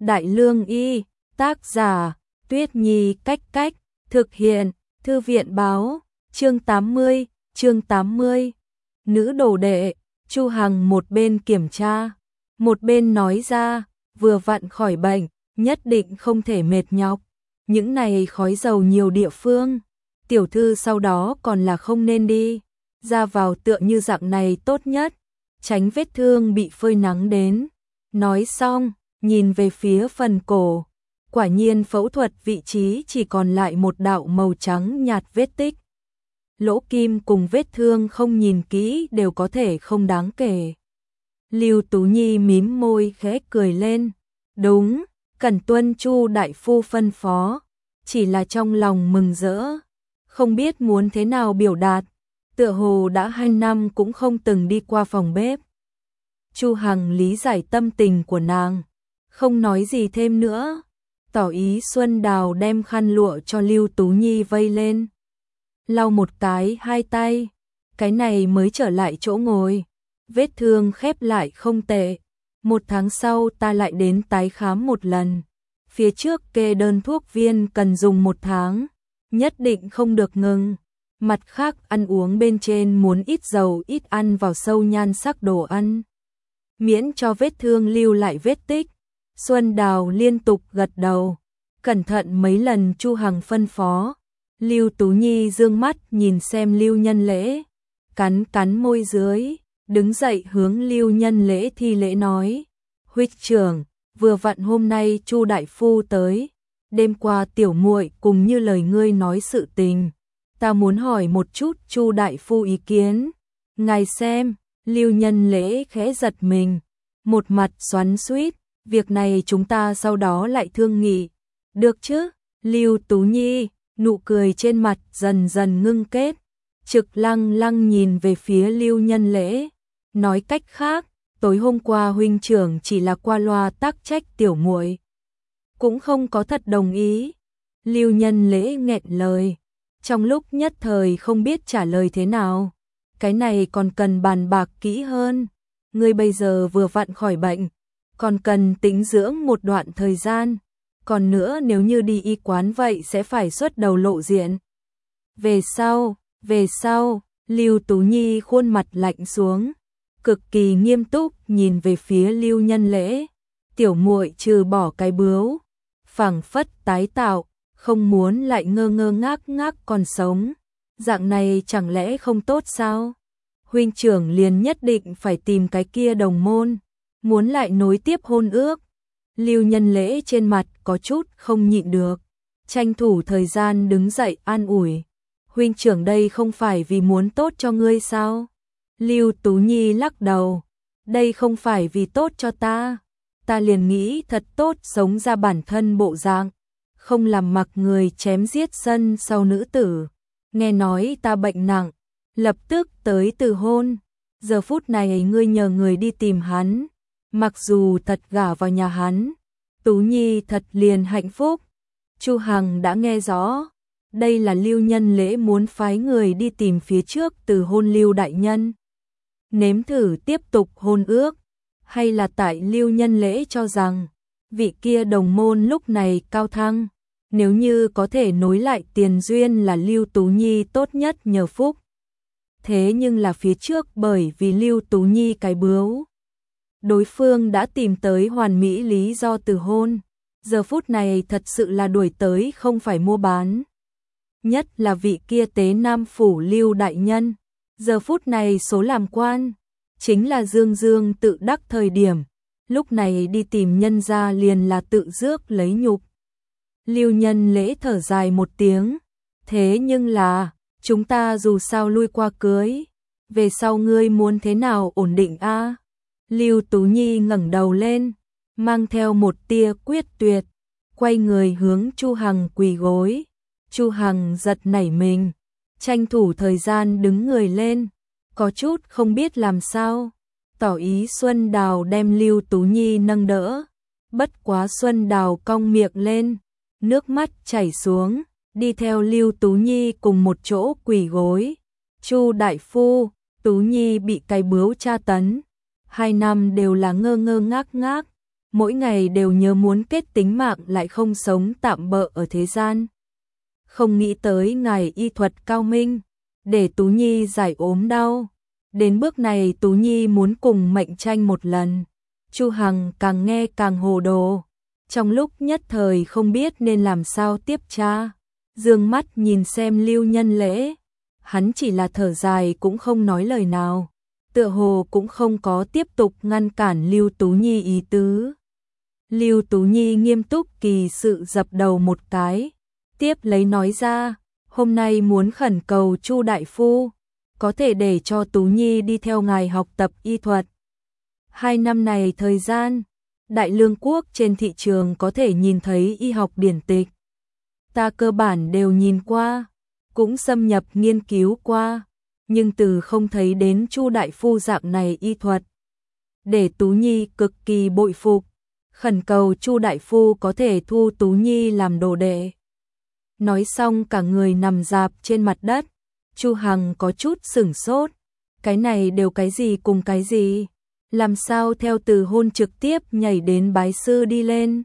Đại Lương Y, tác giả, Tuyết Nhi Cách Cách, thực hiện, Thư viện báo, chương 80. Nữ đồ đệ, Chu Hằng một bên kiểm tra, một bên nói ra, vừa vặn khỏi bệnh, nhất định không thể mệt nhọc. Những này khói dầu nhiều địa phương, tiểu thư sau đó còn là không nên đi, ra vào tựa như dạng này tốt nhất, tránh vết thương bị phơi nắng đến. Nói xong, nhìn về phía phần cổ, quả nhiên phẫu thuật vị trí chỉ còn lại một đạo màu trắng nhạt vết tích. Lỗ kim cùng vết thương không nhìn kỹ đều có thể không đáng kể. Lưu Tú Nhi mím môi khẽ cười lên, đúng, cần tuân Chu đại phu phân phó, chỉ là trong lòng mừng rỡ, không biết muốn thế nào biểu đạt, tựa hồ đã 2 năm cũng không từng đi qua phòng bếp. Chu Hằng lý giải tâm tình của nàng, không nói gì thêm nữa, tỏ ý Xuân Đào đem khăn lụa cho Lưu Tú Nhi vây lên. Lau một cái 2 tay, cái này mới trở lại chỗ ngồi, vết thương khép lại không tệ. 1 tháng sau ta lại đến tái khám một lần, phía trước kê đơn thuốc viên cần dùng 1 tháng, nhất định không được ngừng. Mặt khác ăn uống bên trên muốn ít dầu ít ăn vào sâu nhan sắc đồ ăn, miễn cho vết thương lưu lại vết tích. Xuân Đào liên tục gật đầu, cẩn thận mấy lần Chu Hằng phân phó. Lưu Tú Nhi dương mắt nhìn xem Lưu Nhân Lễ, cắn môi dưới, đứng dậy hướng Lưu Nhân Lễ thi lễ nói, huynh trưởng, vừa vặn hôm nay Chu đại phu tới, đêm qua tiểu muội cùng như lời ngươi nói sự tình, ta muốn hỏi một chút Chu đại phu ý kiến. Ngài xem. Lưu Nhân Lễ khẽ giật mình, một mặt xoắn xuýt, việc này chúng ta sau đó lại thương nghị, được chứ? Lưu Tú Nhi, nụ cười trên mặt dần dần ngưng kết, trực lăng nhìn về phía Lưu Nhân Lễ, nói cách khác, tối hôm qua huynh trưởng chỉ là qua loa tác trách tiểu muội, cũng không có thật đồng ý. Lưu Nhân Lễ nghẹn lời, trong lúc nhất thời không biết trả lời thế nào. Cái này còn cần bàn bạc kỹ hơn, ngươi bây giờ vừa vặn khỏi bệnh, còn cần tĩnh dưỡng một đoạn thời gian, còn nữa nếu như đi y quán vậy sẽ phải xuất đầu lộ diện. Về sau, Lưu Tú Nhi khuôn mặt lạnh xuống, cực kỳ nghiêm túc nhìn về phía Lưu Nhân Lễ, tiểu muội trừ bỏ cái bướu, phảng phất tái tạo, không muốn lại ngơ ngác còn sống. Dạng này chẳng lẽ không tốt sao? Huynh trưởng liền nhất định phải tìm cái kia đồng môn, muốn lại nối tiếp hôn ước. Lưu Nhân Lễ trên mặt có chút không nhịn được, tranh thủ thời gian đứng dậy an ủi. Huynh trưởng đây không phải vì muốn tốt cho ngươi sao? Lưu Tú Nhi lắc đầu, đây không phải vì tốt cho ta, ta liền nghĩ thật tốt sống ra bản thân bộ dạng, không làm mặc người chém giết sân sau nữ tử. Nghe nói ta bệnh nặng, lập tức tới từ hôn, giờ phút này ngươi nhờ người đi tìm hắn, mặc dù thật gả vào nhà hắn, Tú Nhi thật liền hạnh phúc. Chu Hằng đã nghe rõ, đây là Lưu Nhân Lễ muốn phái người đi tìm phía trước từ hôn Lưu đại nhân, nếm thử tiếp tục hôn ước, hay là tại Lưu Nhân Lễ cho rằng vị kia đồng môn lúc này cao thăng, nếu như có thể nối lại tiền duyên là Lưu Tú Nhi tốt nhất nhờ phúc. Thế nhưng là phía trước bởi vì Lưu Tú Nhi cái bướu, đối phương đã tìm tới hoàn mỹ lý do từ hôn, giờ phút này thật sự là đuổi tới không phải mua bán. Nhất là vị kia tế Nam phủ Lưu đại nhân, giờ phút này số làm quan, chính là dương tự đắc thời điểm, lúc này đi tìm nhân gia liền là tự rước lấy nhục. Lưu Nhân Lễ thở dài một tiếng, thế nhưng là, chúng ta dù sao lui qua cưới, về sau ngươi muốn thế nào ổn định a? Lưu Tú Nhi ngẩng đầu lên, mang theo một tia quyết tuyệt, quay người hướng Chu Hằng quỳ gối. Chu Hằng giật nảy mình, tranh thủ thời gian đứng người lên, có chút không biết làm sao, tỏ ý Xuân Đào đem Lưu Tú Nhi nâng đỡ. Bất quá Xuân Đào cong miệng lên, nước mắt chảy xuống, đi theo Lưu Tú Nhi cùng một chỗ quỳ gối. Chu đại phu, Tú Nhi bị cái bướu tra tấn, 2 năm đều là ngơ ngác, mỗi ngày đều nhớ muốn kết tính mạng lại không sống tạm bợ ở thế gian. Không nghĩ tới ngài y thuật cao minh, để Tú Nhi giải ốm đau. Đến bước này Tú Nhi muốn cùng mệnh tranh một lần. Chu Hằng càng nghe càng hồ đồ, trong lúc nhất thời không biết nên làm sao tiếp tra. Dương mắt nhìn xem Lưu Nhân Lễ, hắn chỉ là thở dài cũng không nói lời nào, tựa hồ cũng không có tiếp tục ngăn cản Lưu Tú Nhi ý tứ. Lưu Tú Nhi nghiêm túc kỳ sự dập đầu một cái, tiếp lấy nói ra, hôm nay muốn khẩn cầu Chu đại phu, có thể để cho Tú Nhi đi theo ngài học tập y thuật. 2 năm này thời gian, Đại Lương quốc trên thị trường có thể nhìn thấy y học điển tịch. Ta cơ bản đều nhìn qua, cũng xâm nhập nghiên cứu qua, nhưng từ không thấy đến Chu đại phu dạng này y thuật. Để Tú Nhi cực kỳ bội phục, khẩn cầu Chu đại phu có thể thu Tú Nhi làm đồ đệ. Nói xong cả người nằm rạp trên mặt đất, Chu Hằng có chút sửng sốt, cái này đều cái gì cùng cái gì, làm sao theo từ hôn trực tiếp nhảy đến bái sư đi lên.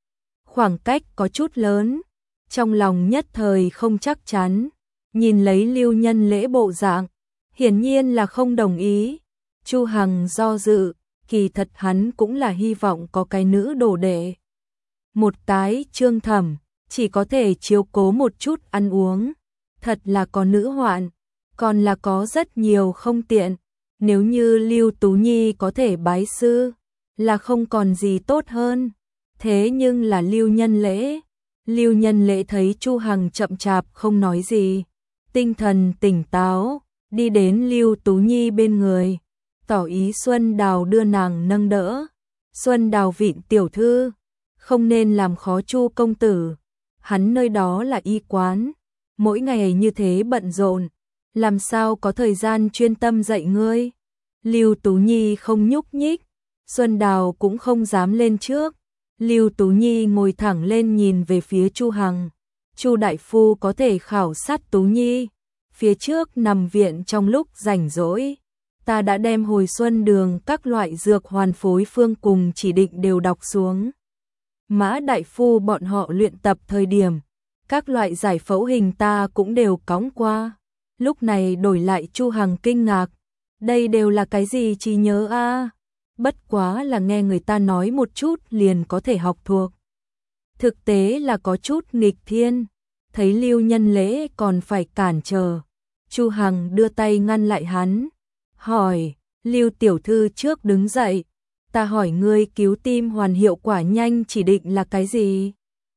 Khoảng cách có chút lớn, trong lòng nhất thời không chắc chắn, nhìn lấy Lưu Nhân Lễ bộ dạng, hiển nhiên là không đồng ý. Chu Hằng do dự, kỳ thật hắn cũng là hy vọng có cái nữ đồ đệ. Một cái Trương Thẩm, chỉ có thể chiếu cố một chút ăn uống, thật là có nữ hoạn, còn là có rất nhiều không tiện. Nếu như Lưu Tú Nhi có thể bái sư, là không còn gì tốt hơn. Thế nhưng là Lưu Nhân Lễ. Lưu Nhân Lễ thấy Chu Hằng chậm chạp không nói gì, tinh thần tỉnh táo, đi đến Lưu Tú Nhi bên người, tỏ ý Xuân Đào đưa nàng nâng đỡ. Xuân Đào vịn tiểu thư, không nên làm khó Chu công tử, hắn nơi đó là y quán, mỗi ngày như thế bận rộn, làm sao có thời gian chuyên tâm dạy ngươi. Lưu Tú Nhi không nhúc nhích, Xuân Đào cũng không dám lên trước. Lưu Tú Nhi ngồi thẳng lên nhìn về phía Chu Hằng. Chu đại phu có thể khảo sát Tú Nhi. Phía trước nằm viện trong lúc rảnh rỗi, ta đã đem hồi xuân đường các loại dược hoàn phối phương cùng chỉ định đều đọc xuống. Mã đại phu bọn họ luyện tập thời điểm, các loại giải phẫu hình ta cũng đều cõng qua. Lúc này đổi lại Chu Hằng kinh ngạc, đây đều là cái gì trí nhớ a? Bất quá là nghe người ta nói một chút liền có thể học thuộc. Thực tế là có chút nghịch thiên, thấy Lưu Nhân Lễ còn phải cản trở. Chu Hằng đưa tay ngăn lại hắn, hỏi, Lưu tiểu thư trước đứng dậy, ta hỏi ngươi cứu tim hoàn hiệu quả nhanh chỉ định là cái gì?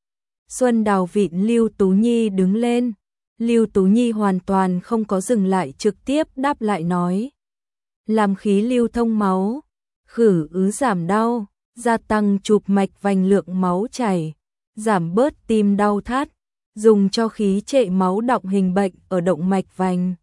Xuân Đào vịn Lưu Tú Nhi đứng lên, Lưu Tú Nhi hoàn toàn không có dừng lại trực tiếp đáp lại nói. Làm khí lưu thông máu, khử ứ giảm đau, gia tăng chụp mạch vành lượng máu chảy, giảm bớt tim đau thắt, dùng cho khí trệ máu đọng hình bệnh ở động mạch vành.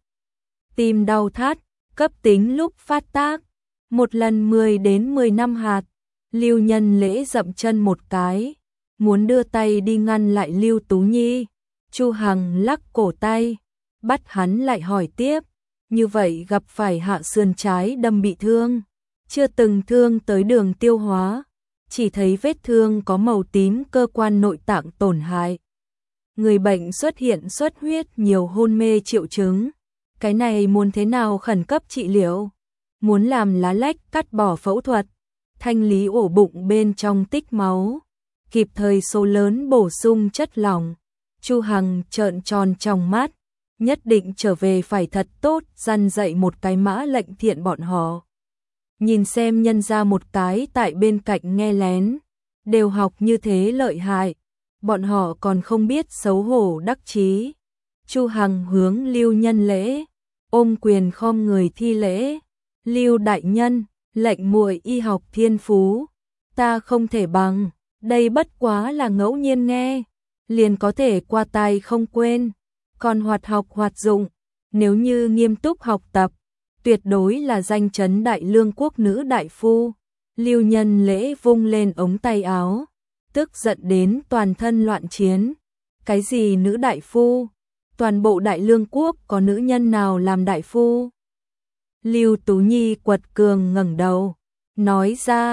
Tim đau thắt, cấp tính lúc phát tác, một lần 10 đến 10 năm hạt. Lưu Nhân Lễ dậm chân một cái, muốn đưa tay đi ngăn lại Lưu Tú Nhi. Chu Hằng lắc cổ tay, bắt hắn lại hỏi tiếp, như vậy gặp phải hạ sườn trái đâm bị thương, chưa từng thương tới đường tiêu hóa, chỉ thấy vết thương có màu tím cơ quan nội tạng tổn hại. Người bệnh xuất hiện xuất huyết nhiều hôn mê triệu chứng, cái này muốn thế nào khẩn cấp trị liệu? Muốn làm lá lách cắt bỏ phẫu thuật, thanh lý ổ bụng bên trong tích máu, kịp thời số lớn bổ sung chất lỏng. Chu Hằng trợn tròn trong mắt, nhất định trở về phải thật tốt dăn dạy một cái Mã Lệnh Thiện bọn họ. Nhìn xem nhân ra một cái tại bên cạnh nghe lén, đều học như thế lợi hại, bọn họ còn không biết xấu hổ đắc chí. Chu Hằng hướng Lưu Nhân Lễ, ôm quyền khom người thi lễ. Lưu đại nhân, lệnh muội y học thiên phú, ta không thể bằng, đây bất quá là ngẫu nhiên nghe, liền có thể qua tai không quên, còn hoạt học hoạt dụng, nếu như nghiêm túc học tập, tuyệt đối là danh chấn Đại Lương quốc nữ đại phu. Lưu Nhân Lễ vung lên ống tay áo, tức giận đến toàn thân loạn chiến. Cái gì nữ đại phu? Toàn bộ Đại Lương quốc có nữ nhân nào làm đại phu? Lưu Tú Nhi quật cường ngẩng đầu, nói ra,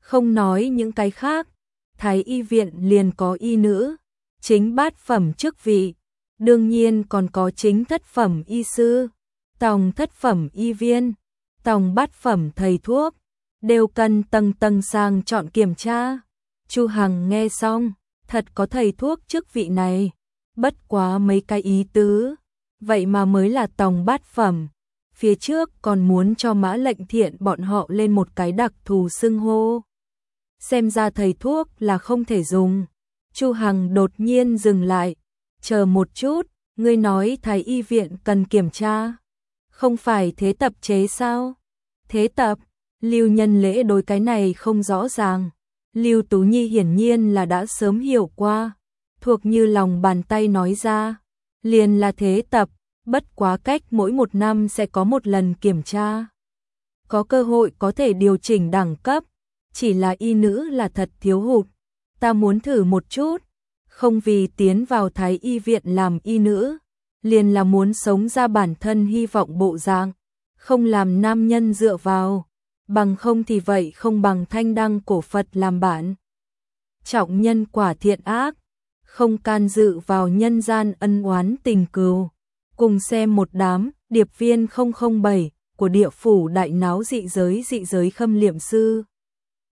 Không nói những cái khác, Thái y viện liền có y nữ, chính bát phẩm chức vị, đương nhiên còn có chính thất phẩm y sư, tòng thất phẩm y viên, tòng bát phẩm thầy thuốc, đều cần tầng tầng sang chọn kiểm tra. Chu Hằng nghe xong, thật có thầy thuốc chức vị này, bất quá mấy cái ý tứ, vậy mà mới là tòng bát phẩm. Phía trước còn muốn cho Mã Lệnh Thiện bọn họ lên một cái đặc thù xưng hô. Xem ra thầy thuốc là không thể dùng. Chu Hằng đột nhiên dừng lại, chờ một chút, ngươi nói Thái y viện cần kiểm tra, không phải thế tập chế sao? Thế tập, Lưu Nhân Lễ đối cái này không rõ ràng. Lưu Tú Nhi hiển nhiên là đã sớm hiểu qua, thuộc như lòng bàn tay nói ra, liền là thế tập, bất quá cách mỗi một năm sẽ có một lần kiểm tra. Có cơ hội có thể điều chỉnh đẳng cấp, chỉ là y nữ là thật thiếu hụt, ta muốn thử một chút, không vì tiến vào Thái y viện làm y nữ, liền là muốn sống ra bản thân hy vọng bộ dạng, không làm nam nhân dựa vào, bằng không thì vậy không bằng thanh đăng cổ Phật làm bạn. Trọng nhân quả thiện ác, không can dự vào nhân gian ân oán tình cừu. Cùng xem một đám điệp viên 007 của địa phủ đại náo dị giới khâm liệm sư.